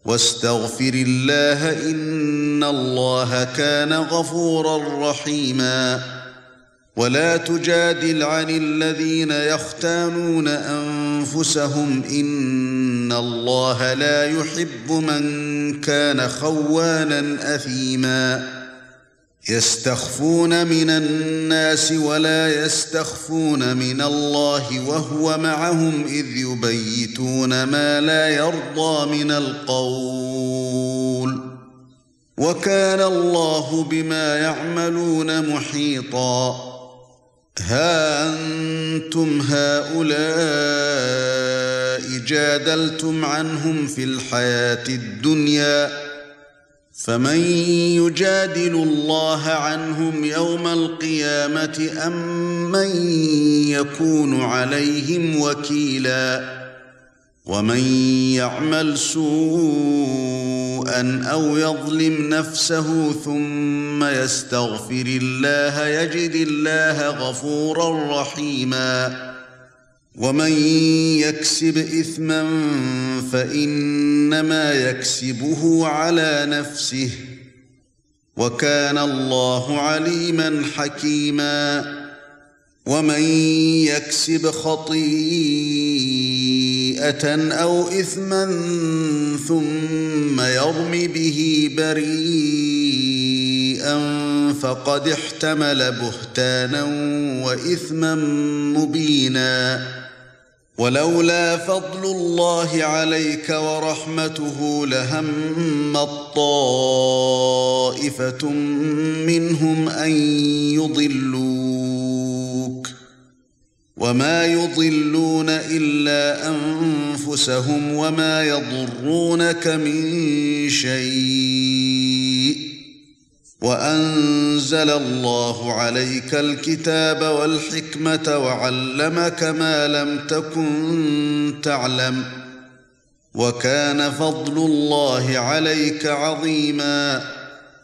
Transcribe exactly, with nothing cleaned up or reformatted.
واستغفر الله إن الله كان غفورا رحيما ولا تجادل عن الذين يختانون أنفسهم إن الله لا يحب من كان خوانا أثيما يستخفون من الناس ولا يستخفون من الله وهو معهم إذ يبيتون ما لا يرضى من القول وكان الله بما يعملون محيطا ها أنتم هؤلاء جادلتم عنهم في الحياة الدنيا فمن يجادل الله عنهم يوم القيامة أم من يكون عليهم وكيلا ومن يعمل سوءا أو يظلم نفسه ثم يستغفر الله يجد الله غفورا رحيما ومن يكسب إثما فإنما يكسبه على نفسه وكان الله عليما حكيما ومن يكسب خطيئة أو إثما ثم يرم به بريئا فقد احتمل بهتانا وإثما مبينا ولولا فضل الله عليك ورحمته لهمت طائفة منهم أن يضلوك وما يضلون إلا أنفسهم وما يضرونك من شيء وأنزل الله عليك الكتاب والحكمة وعلمك ما لم تكن تعلم وكان فضل الله عليك عظيما